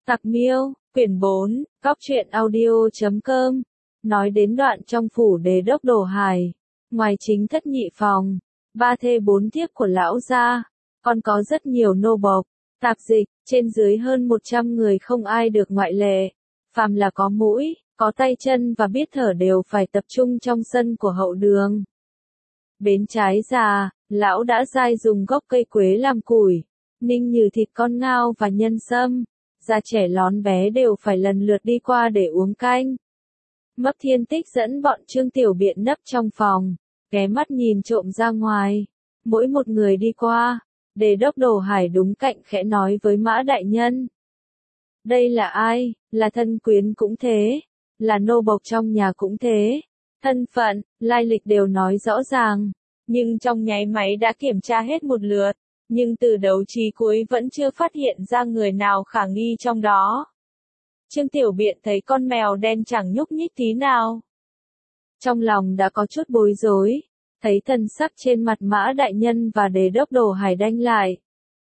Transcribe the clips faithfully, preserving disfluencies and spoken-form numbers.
Tặc Miêu, quyển bốn, cóc truyện audio chấm com. Nói đến đoạn trong phủ Đế Đốc Đồ Hải, ngoài chính thất nhị phòng, ba thê bốn thiếp của lão gia, còn có rất nhiều nô bộc, tạp dịch, trên dưới hơn một trăm người không ai được ngoại lệ. Phàm là có mũi, có tay chân và biết thở đều phải tập trung trong sân của hậu đường. Bên trái già, lão đã dai dùng gốc cây quế làm củi, ninh như thịt con ngao và nhân sâm. Già trẻ lón bé đều phải lần lượt đi qua để uống canh. Mấp Thiên Tích dẫn bọn Trương Tiểu Biện nấp trong phòng, ghé mắt nhìn trộm ra ngoài. Mỗi một người đi qua, Đế Đốc Đồ Hải đúng cạnh khẽ nói với Mã Đại Nhân. Đây là ai? Là thân quyến cũng thế, là nô bộc trong nhà cũng thế. Thân phận, lai lịch đều nói rõ ràng, nhưng trong nháy máy đã kiểm tra hết một lượt. Nhưng từ đầu chí cuối vẫn chưa phát hiện ra người nào khả nghi trong đó. Trương Tiểu Biện thấy con mèo đen chẳng nhúc nhích tí nào. Trong lòng đã có chút bối rối, thấy thần sắc trên mặt Mã Đại Nhân và Đế Đốc Đồ Hải đanh lại.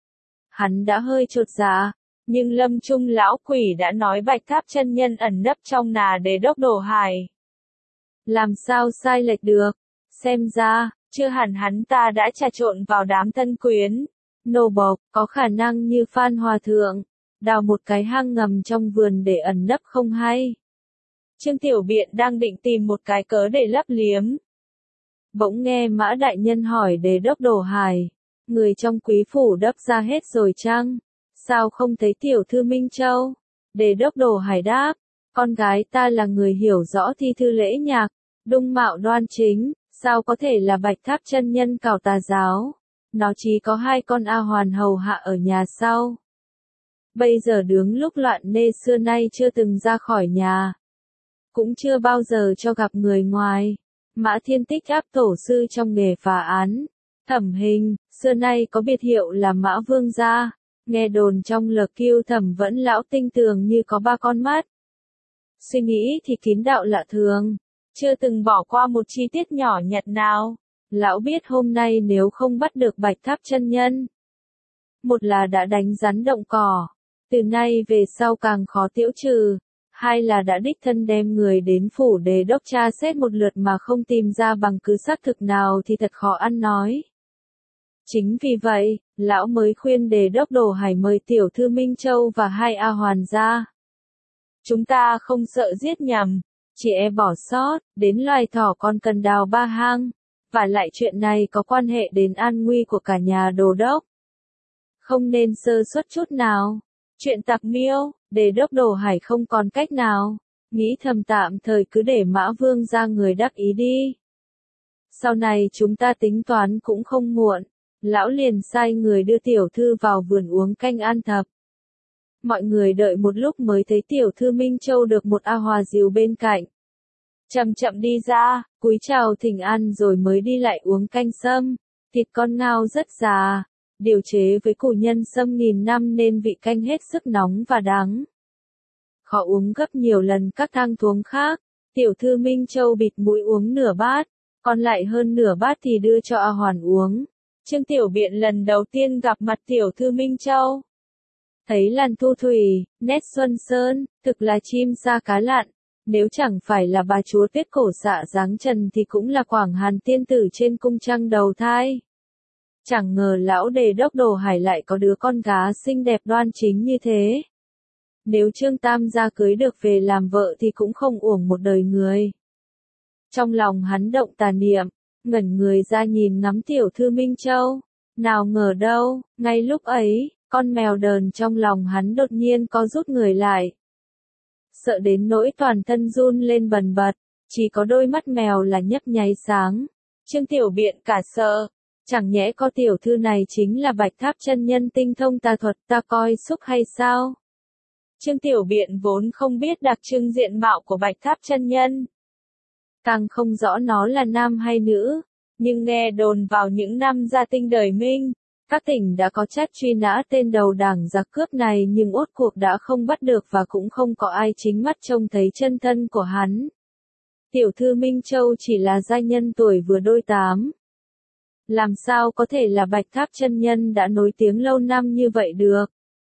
Hắn đã hơi chột dạ, nhưng Lâm Trung lão quỷ đã nói Bạch Tháp chân nhân ẩn nấp trong nà Đế Đốc Đồ Hải. Làm sao sai lệch được, xem ra, chưa hẳn hắn ta đã trà trộn vào đám thân quyến. Nô bộc, có khả năng như Phan Hòa Thượng, đào một cái hang ngầm trong vườn để ẩn nấp không hay. Trương Tiểu Biện đang định tìm một cái cớ để lấp liếm. Bỗng nghe Mã Đại Nhân hỏi Đế Đốc Đồ Hải, người trong quý phủ đấp ra hết rồi chăng? Sao không thấy tiểu thư Minh Châu? Đế Đốc Đồ Hải đáp, con gái ta là người hiểu rõ thi thư lễ nhạc, dung mạo đoan chính, sao có thể là Bạch Tháp chân nhân cào tà giáo? Nó chỉ có hai con A Hoàn hầu hạ ở nhà sau. Bây giờ đứng lúc loạn nê xưa nay chưa từng ra khỏi nhà. Cũng chưa bao giờ cho gặp người ngoài. Mã Thiên Tích áp tổ sư trong nghề phá án. Thẩm Hình, xưa nay có biệt hiệu là Mã Vương gia. Nghe đồn trong lờ kiêu thẩm vẫn lão tinh tường như có ba con mắt. Suy nghĩ thì kín đạo lạ thường. Chưa từng bỏ qua một chi tiết nhỏ nhặt nào. Lão biết hôm nay nếu không bắt được Bạch Tháp chân nhân, một là đã đánh rắn động cỏ, từ nay về sau càng khó tiễu trừ, hai là đã đích thân đem người đến phủ Đế Đốc tra xét một lượt mà không tìm ra bằng cứ xác thực nào thì thật khó ăn nói. Chính vì vậy, lão mới khuyên Đế Đốc Đồ Hải mời tiểu thư Minh Châu và hai A Hoàn ra. Chúng ta không sợ giết nhầm, chỉ e bỏ sót, đến loài thỏ còn cần đào ba hang. Và lại chuyện này có quan hệ đến an nguy của cả nhà Đồ Đốc. Không nên sơ suất chút nào. Chuyện Tặc Miêu, Đế Đốc Đồ Hải không còn cách nào. Nghĩ thầm tạm thời cứ để Mã Vương ra người đắc ý đi. Sau này chúng ta tính toán cũng không muộn. Lão liền sai người đưa tiểu thư vào vườn uống canh an thập. Mọi người đợi một lúc mới thấy tiểu thư Minh Châu được một A Hòa dìu bên cạnh. Chậm chậm đi ra, cúi chào thỉnh an rồi mới đi lại uống canh sâm. Thịt con ngao rất già, điều chế với củ nhân sâm nghìn năm nên vị canh hết sức nóng và đắng. Khó uống gấp nhiều lần các thang thuốc khác. Tiểu thư Minh Châu bịt mũi uống nửa bát, còn lại hơn nửa bát thì đưa cho A Hoàn uống. Trương Tiểu Biện lần đầu tiên gặp mặt tiểu thư Minh Châu. Thấy làn thu thủy, nét xuân sơn, thực là chim sa cá lặn. Nếu chẳng phải là bà chúa Tuyết cổ xạ dáng trần thì cũng là Quảng Hàn tiên tử trên cung trăng đầu thai. Chẳng ngờ lão Đế Đốc Đồ Hải lại có đứa con gái xinh đẹp đoan chính như thế. Nếu Trương Tam gia cưới được về làm vợ thì cũng không uổng một đời người. Trong lòng hắn động tà niệm, ngẩn người ra nhìn ngắm tiểu thư Minh Châu. Nào ngờ đâu, ngay lúc ấy, con mèo đờn trong lòng hắn đột nhiên co rút người lại. Sợ đến nỗi toàn thân run lên bần bật, chỉ có đôi mắt mèo là nhấp nháy sáng. Trương Tiểu Biện cả sợ, chẳng nhẽ có tiểu thư này chính là Bạch Tháp chân nhân tinh thông tà thuật ta coi xúc hay sao? Trương Tiểu Biện vốn không biết đặc trưng diện mạo của Bạch Tháp chân nhân. Càng không rõ nó là nam hay nữ, nhưng nghe đồn vào những năm gia tinh đời Minh. Các tỉnh đã có trách truy nã tên đầu đảng giặc cướp này nhưng ốt cuộc đã không bắt được và cũng không có ai chính mắt trông thấy chân thân của hắn. Tiểu thư Minh Châu chỉ là giai nhân tuổi vừa đôi tám. Làm sao có thể là Bạch Tháp chân nhân đã nổi tiếng lâu năm như vậy được?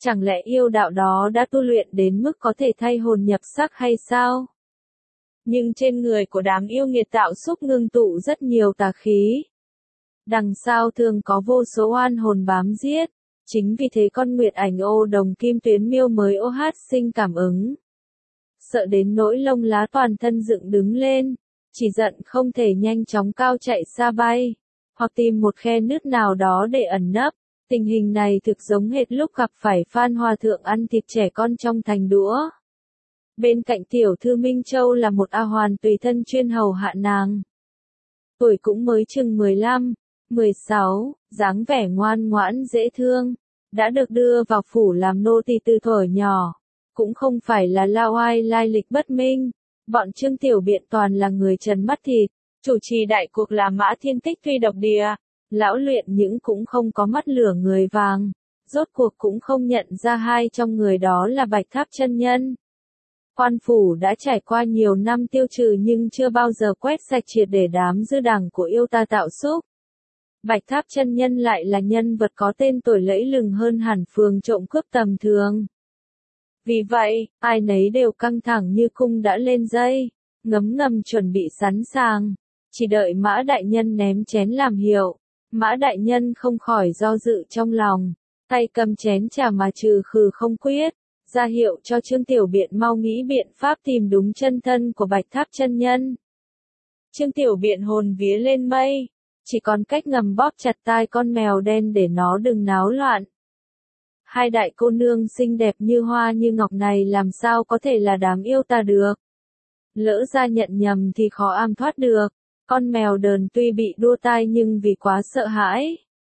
Chẳng lẽ yêu đạo đó đã tu luyện đến mức có thể thay hồn nhập sắc hay sao? Nhưng trên người của đám yêu nghiệt tạo xúc ngưng tụ rất nhiều tà khí. Đằng sau thường có vô số oan hồn bám giết. Chính vì thế con nguyệt ảnh ô đồng kim tuyến miêu mới ô hát sinh cảm ứng. Sợ đến nỗi lông lá toàn thân dựng đứng lên, chỉ giận không thể nhanh chóng cao chạy xa bay, hoặc tìm một khe nứt nào đó để ẩn nấp. Tình hình này thực giống hệt lúc gặp phải Phan Hòa Thượng ăn thịt trẻ con trong thành đũa. Bên cạnh tiểu thư Minh Châu là một A Hoàn tùy thân chuyên hầu hạ nàng. Tuổi cũng mới chừng mười lăm, mười sáu, dáng vẻ ngoan ngoãn dễ thương, đã được đưa vào phủ làm nô tỳ từ thuở nhỏ, cũng không phải là lao ai lai lịch bất minh. Bọn Trương Tiểu Biện toàn là người trần mắt thịt, chủ trì đại cuộc là Mã Thiên Tích tuy độc địa, lão luyện những cũng không có mắt lửa người vàng, rốt cuộc cũng không nhận ra hai trong người đó là Bạch Tháp chân nhân. Quan phủ đã trải qua nhiều năm tiêu trừ nhưng chưa bao giờ quét sạch triệt để đám dư đảng của yêu ta tạo xúc. Bạch Tháp chân nhân lại là nhân vật có tên tuổi lẫy lừng hơn hẳn phường trộm cướp tầm thường. Vì vậy, ai nấy đều căng thẳng như cung đã lên dây, ngấm ngầm chuẩn bị sẵn sàng, chỉ đợi Mã đại nhân ném chén làm hiệu. Mã đại nhân không khỏi do dự trong lòng, tay cầm chén trà mà trừ khử không quyết, ra hiệu cho Trương Tiểu Biện mau nghĩ biện pháp tìm đúng chân thân của Bạch Tháp chân nhân. Trương Tiểu Biện hồn vía lên mây, chỉ còn cách ngầm bóp chặt tai con mèo đen để nó đừng náo loạn. Hai đại cô nương xinh đẹp như hoa như ngọc này làm sao có thể là đám yêu ta được. Lỡ ra nhận nhầm thì khó am thoát được. Con mèo đờn tuy bị đua tai nhưng vì quá sợ hãi,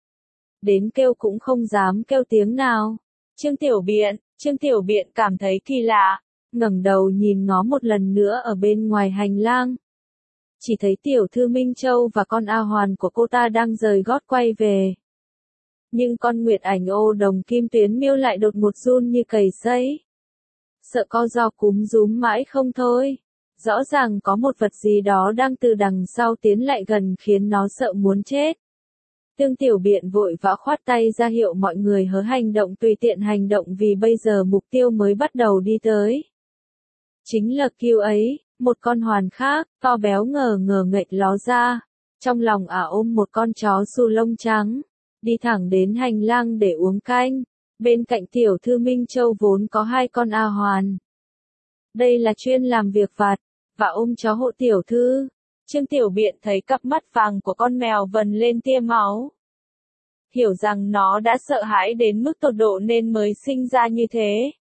đến kêu cũng không dám kêu tiếng nào. Trương Tiểu Biện, Trương Tiểu Biện cảm thấy kỳ lạ, ngẩng đầu nhìn ngó một lần nữa ở bên ngoài hành lang. Chỉ thấy tiểu thư Minh Châu và con A Hoàn của cô ta đang rời gót quay về. Nhưng con nguyệt ảnh ô đồng kim tuyến miêu lại đột ngột run như cầy sấy. Sợ co ro cúm rúm mãi không thôi. Rõ ràng có một vật gì đó đang từ đằng sau tiến lại gần khiến nó sợ muốn chết. Tương Tiểu Biện vội vã khoát tay ra hiệu mọi người hớ hành động tùy tiện hành động vì bây giờ mục tiêu mới bắt đầu đi tới. Chính là kiêu ấy, một con hoàn khác, to béo ngờ ngờ nghệch ló ra. Trong lòng ả ôm một con chó xù lông trắng, đi thẳng đến hành lang để uống canh. Bên cạnh tiểu thư Minh Châu vốn có hai con A Hoàn. Đây là chuyên làm việc vặt, và ôm chó hộ tiểu thư. Trương Tiểu Biện thấy cặp mắt vàng của con mèo vần lên tia máu. Hiểu rằng nó đã sợ hãi đến mức tột độ nên mới sinh ra như thế.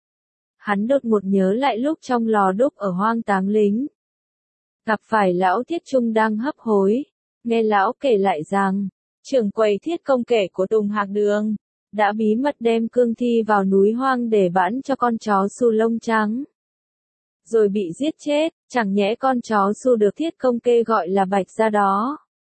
Hắn đột ngột nhớ lại lúc trong lò đúc ở hoang táng lính. Gặp phải lão Thiết Trung đang hấp hối. Nghe lão kể lại rằng, trưởng quầy Thiết Công kể của Tùng Hạc Đường, đã bí mật đem cương thi vào núi hoang để bán cho con chó xù lông trắng. Rồi bị giết chết, chẳng nhẽ con chó xù được Thiết Công kê gọi là Bạch ra đó.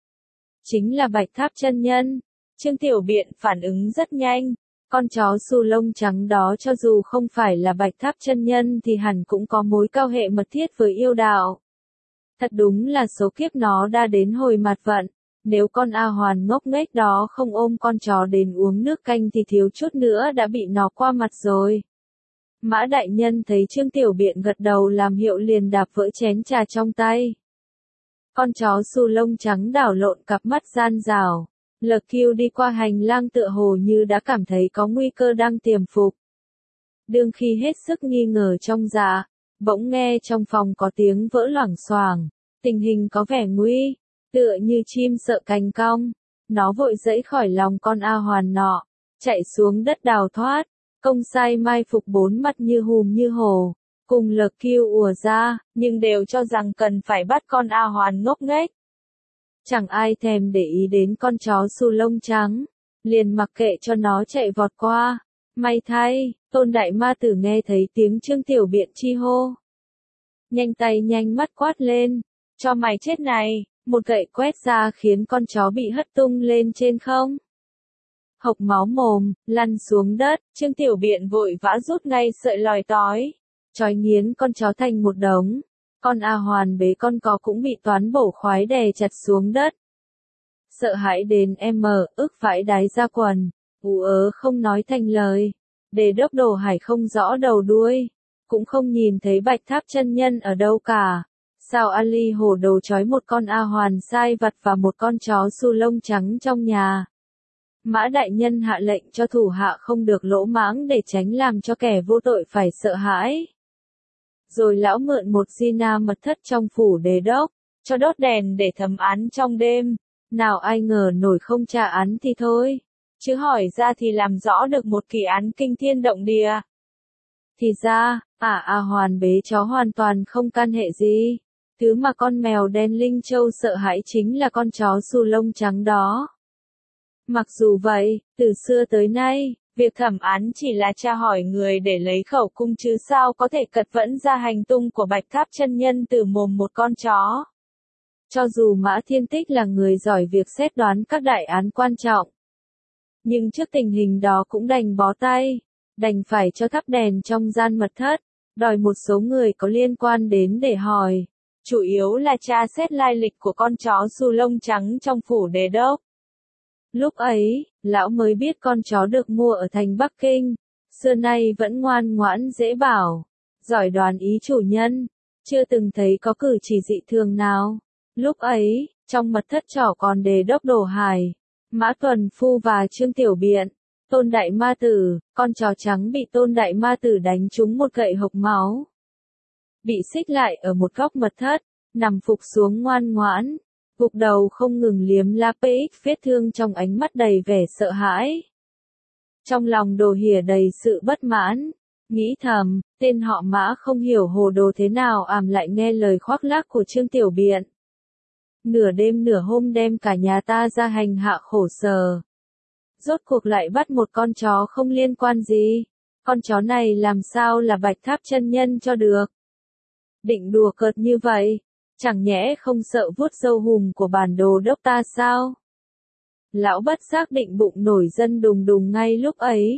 Chính là Bạch Tháp chân nhân. Trương Tiểu Biện phản ứng rất nhanh. Con chó xù lông trắng đó cho dù không phải là Bạch Tháp chân nhân thì hẳn cũng có mối cao hệ mật thiết với yêu đạo. Thật đúng là số kiếp nó đã đến hồi mặt vận. Nếu con A Hoàn ngốc nghếch đó không ôm con chó đến uống nước canh thì thiếu chút nữa đã bị nó qua mặt rồi. Mã đại nhân thấy Trương Tiểu Biện gật đầu làm hiệu liền đạp vỡ chén trà trong tay. Con chó xù lông trắng đảo lộn cặp mắt gian rào. Lờ kiêu đi qua hành lang tựa hồ như đã cảm thấy có nguy cơ đang tiềm phục. Đương khi hết sức nghi ngờ trong dạ, bỗng nghe trong phòng có tiếng vỡ loảng xoảng, tình hình có vẻ nguy, tựa như chim sợ cánh cong. Nó vội dẫy khỏi lòng con A Hoàn nọ, chạy xuống đất đào thoát, công sai mai phục bốn mặt như hùm như hồ, cùng lờ kiêu ùa ra, nhưng đều cho rằng cần phải bắt con A Hoàn ngốc nghếch. Chẳng ai thèm để ý đến con chó xù lông trắng, liền mặc kệ cho nó chạy vọt qua. May thay, Tôn Đại Ma Tử nghe thấy tiếng Trương Tiểu Biện chi hô. Nhanh tay nhanh mắt quát lên, cho mày chết này, một gậy quét ra khiến con chó bị hất tung lên trên không. Hộc máu mồm, lăn xuống đất, Trương Tiểu Biện vội vã rút ngay sợi lòi tói, trói nghiến con chó thành một đống. Con A Hoàn bế con cò cũng bị toán bổ khoái đè chặt xuống đất. Sợ hãi đến em mờ, ức vãi đái ra quần, ú ớ không nói thành lời. Đề đốc Đồ Hải không rõ đầu đuôi, cũng không nhìn thấy Bạch Tháp chân nhân ở đâu cả. Sao Ali Hồ Đồ trói một con A Hoàn sai vặt và một con chó su lông trắng trong nhà. Mã đại nhân hạ lệnh cho thủ hạ không được lỗ mãng để tránh làm cho kẻ vô tội phải sợ hãi. Rồi lão mượn một Gina mật thất trong phủ Đề đốc, cho đốt đèn để thẩm án trong đêm. Nào ai ngờ nổi không tra án thì thôi, chứ hỏi ra thì làm rõ được một kỳ án kinh thiên động địa. Thì ra, à A Hoàn bế chó hoàn toàn không can hệ gì. Thứ mà con mèo đen Linh Châu sợ hãi chính là con chó su lông trắng đó. Mặc dù vậy, từ xưa tới nay, việc thẩm án chỉ là tra hỏi người để lấy khẩu cung chứ sao có thể cật vẫn ra hành tung của Bạch Tháp chân nhân từ mồm một con chó. Cho dù Mã Thiên Tích là người giỏi việc xét đoán các đại án quan trọng, nhưng trước tình hình đó cũng đành bó tay, đành phải cho thắp đèn trong gian mật thất, đòi một số người có liên quan đến để hỏi. Chủ yếu là tra xét lai lịch của con chó su lông trắng trong phủ Đề đốc. Lúc ấy, lão mới biết con chó được mua ở thành Bắc Kinh, xưa nay vẫn ngoan ngoãn dễ bảo, giỏi đoán ý chủ nhân, chưa từng thấy có cử chỉ dị thường nào. Lúc ấy, trong mật thất trỏ còn Đề đốc Đồ Hải, Mã Tuần Phu và Trương Tiểu Biện, Tôn Đại Ma Tử. Con chó trắng bị Tôn Đại Ma Tử đánh trúng một gậy hộc máu, bị xích lại ở một góc mật thất, nằm phục xuống ngoan ngoãn, gục đầu không ngừng liếm la px vết thương trong ánh mắt đầy vẻ sợ hãi. Trong lòng Đồ Hỉa đầy sự bất mãn, nghĩ thầm, tên họ Mã không hiểu hồ đồ thế nào àm lại nghe lời khoác lác của Trương Tiểu Biện. Nửa đêm nửa hôm đem cả nhà ta ra hành hạ khổ sở. Rốt cuộc lại bắt một con chó không liên quan gì, con chó này làm sao là Bạch Tháp chân nhân cho được. Định đùa cợt như vậy, chẳng nhẽ không sợ vuốt râu hùm của bản đồ đốc ta sao? Lão bất giác định bụng nổi dân đùng đùng ngay lúc ấy.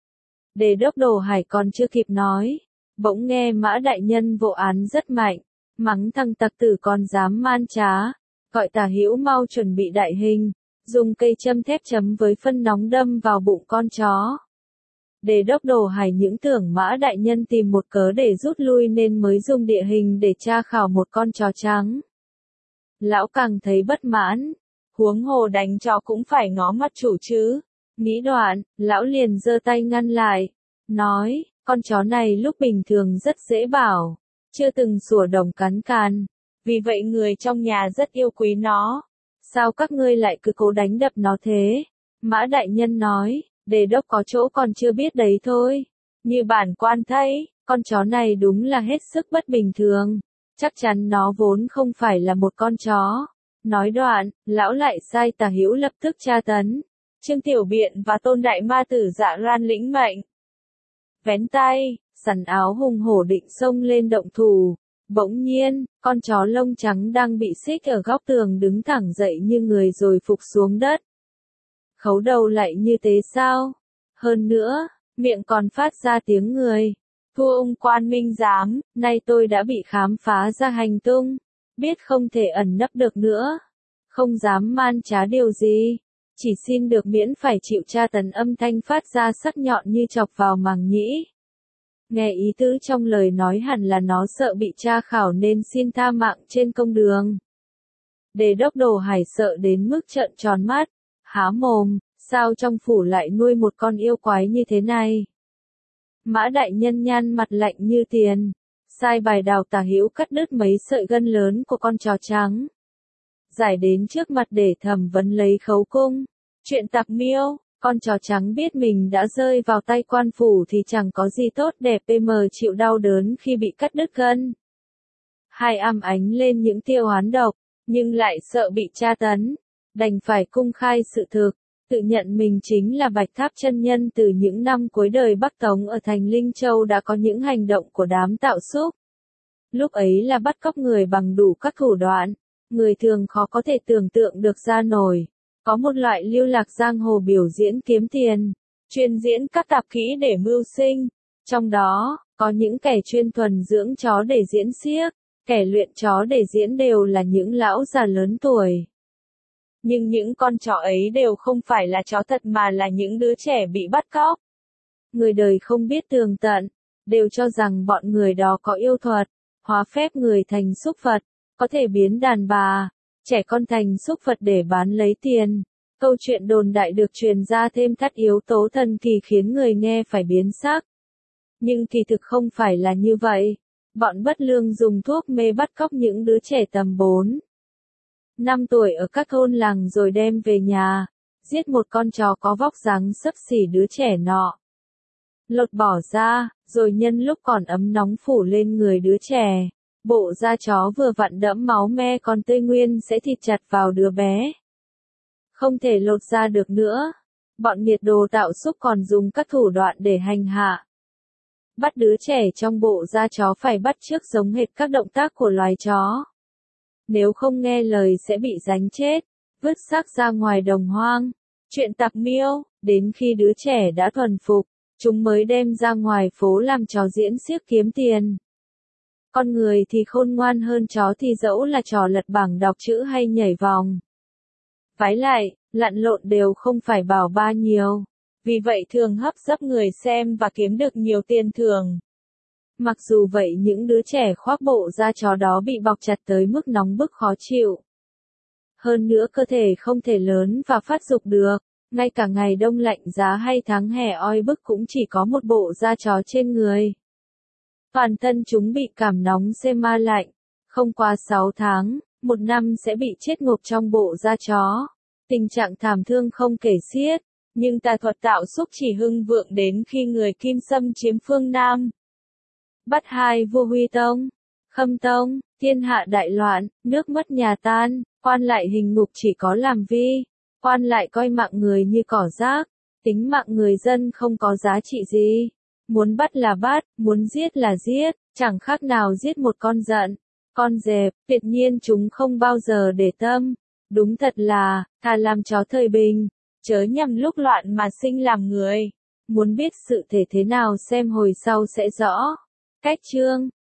Đề đốc Đồ Hải còn chưa kịp nói, bỗng nghe Mã đại nhân vô án rất mạnh, mắng thằng tặc tử còn dám man trá, gọi Tả Hữu mau chuẩn bị đại hình, dùng cây châm thép chấm với phân nóng đâm vào bụng con chó. Đề đốc Đồ Hải những tưởng Mã đại nhân tìm một cớ để rút lui nên mới dùng địa hình để tra khảo một con chó trắng. Lão càng thấy bất mãn, huống hồ đánh chó cũng phải ngó mặt chủ chứ. Nghĩ đoạn, lão liền giơ tay ngăn lại, nói, con chó này lúc bình thường rất dễ bảo, chưa từng sủa đồng cắn càn, vì vậy người trong nhà rất yêu quý nó. Sao các ngươi lại cứ cố đánh đập nó thế? Mã đại nhân nói, Đề đốc có chỗ còn chưa biết đấy thôi. Như bản quan thấy, con chó này đúng là hết sức bất bình thường. Chắc chắn nó vốn không phải là một con chó. Nói đoạn, lão lại sai Tả Hữu lập tức tra tấn. Trương Tiểu Biện và Tôn Đại Ma Tử dạ ran lĩnh mệnh. Vén tay, sắn áo hùng hổ định xông lên động thủ. Bỗng nhiên, con chó lông trắng đang bị xích ở góc tường đứng thẳng dậy như người rồi phục xuống đất. Khấu đầu lại như thế sao? Hơn nữa, miệng còn phát ra tiếng người. Thua ông quan minh giám, nay tôi đã bị khám phá ra hành tung, biết không thể ẩn nấp được nữa. Không dám man trá điều gì, chỉ xin được miễn phải chịu tra tấn. Âm thanh phát ra sắc nhọn như chọc vào màng nhĩ. Nghe ý tứ trong lời nói hẳn là nó sợ bị tra khảo nên xin tha mạng trên công đường. Đề đốc Đồ Hải sợ đến mức trợn tròn mắt, há mồm, sao trong phủ lại nuôi một con yêu quái như thế này? Mã đại nhân nhăn mặt lạnh như tiền, sai bài đào Tả Hữu cắt đứt mấy sợi gân lớn của con chó trắng. Giải đến trước mặt để thẩm vấn lấy khấu cung. Chuyện tặc miêu, con chó trắng biết mình đã rơi vào tay quan phủ thì chẳng có gì tốt đẹp pm chịu đau đớn khi bị cắt đứt gân. Hai ăm ánh lên những tia oán độc, nhưng lại sợ bị tra tấn, đành phải cung khai sự thực, tự nhận mình chính là Bạch Tháp chân nhân. Từ những năm cuối đời Bắc Tống ở thành Linh Châu đã có những hành động của đám tạo xúc. Lúc ấy là bắt cóc người bằng đủ các thủ đoạn, người thường khó có thể tưởng tượng được ra nổi. Có một loại lưu lạc giang hồ biểu diễn kiếm tiền, chuyên diễn các tạp kỹ để mưu sinh. Trong đó, có những kẻ chuyên thuần dưỡng chó để diễn xiếc, kẻ luyện chó để diễn đều là những lão già lớn tuổi. Nhưng những con chó ấy đều không phải là chó thật mà là những đứa trẻ bị bắt cóc. người đời không biết tường tận, đều cho rằng bọn người đó có yêu thuật, hóa phép người thành súc vật, có thể biến đàn bà, trẻ con thành súc vật để bán lấy tiền. Câu chuyện đồn đại được truyền ra thêm thắt yếu tố thần kỳ khiến người nghe phải biến sắc. Nhưng kỳ thực không phải là như vậy. Bọn bất lương dùng thuốc mê bắt cóc những đứa trẻ tầm bốn, năm tuổi ở các thôn làng rồi đem về nhà, giết một con chó có vóc dáng xấp xỉ đứa trẻ nọ. Lột bỏ da, rồi nhân lúc còn ấm nóng phủ lên người đứa trẻ. Bộ da chó vừa vặn đẫm máu me còn tươi nguyên sẽ thịt chặt vào đứa bé. Không thể lột ra được nữa. Bọn nghiệt đồ tạo xúc còn dùng các thủ đoạn để hành hạ. Bắt đứa trẻ trong bộ da chó phải bắt chước giống hệt các động tác của loài chó. Nếu không nghe lời sẽ bị đánh chết, vứt xác ra ngoài đồng hoang. Chuyện tạp miêu, đến khi đứa trẻ đã thuần phục, chúng mới đem ra ngoài phố làm trò diễn xiếc kiếm tiền. Con người thì khôn ngoan hơn chó thì dẫu là trò lật bảng đọc chữ hay nhảy vòng. Vái lại, lặn lộn đều không phải bảo ba nhiều. Vì vậy thường hấp dẫn người xem và kiếm được nhiều tiền thưởng. Mặc dù vậy những đứa trẻ khoác bộ da chó đó bị bọc chặt tới mức nóng bức khó chịu. Hơn nữa cơ thể không thể lớn và phát dục được, ngay cả ngày đông lạnh giá hay tháng hè oi bức cũng chỉ có một bộ da chó trên người. Toàn thân chúng bị cảm nóng xê ma lạnh, không qua sáu tháng, một năm sẽ bị chết ngộp trong bộ da chó. Tình trạng thảm thương không kể xiết, nhưng tà thuật tạo xúc chỉ hưng vượng đến khi người Kim xâm chiếm phương Nam. Bắt hai vua Huy Tông, Khâm Tông, thiên hạ đại loạn, nước mất nhà tan, quan lại hình ngục chỉ có làm vi, quan lại coi mạng người như cỏ rác, tính mạng người dân không có giá trị gì. Muốn bắt là bắt, muốn giết là giết, chẳng khác nào giết một con giận, con dẹp, tuyệt nhiên chúng không bao giờ để tâm. Đúng thật là, thà làm chó thời bình, chớ nhằm lúc loạn mà sinh làm người. Muốn biết sự thể thế nào xem hồi sau sẽ rõ. Cách chương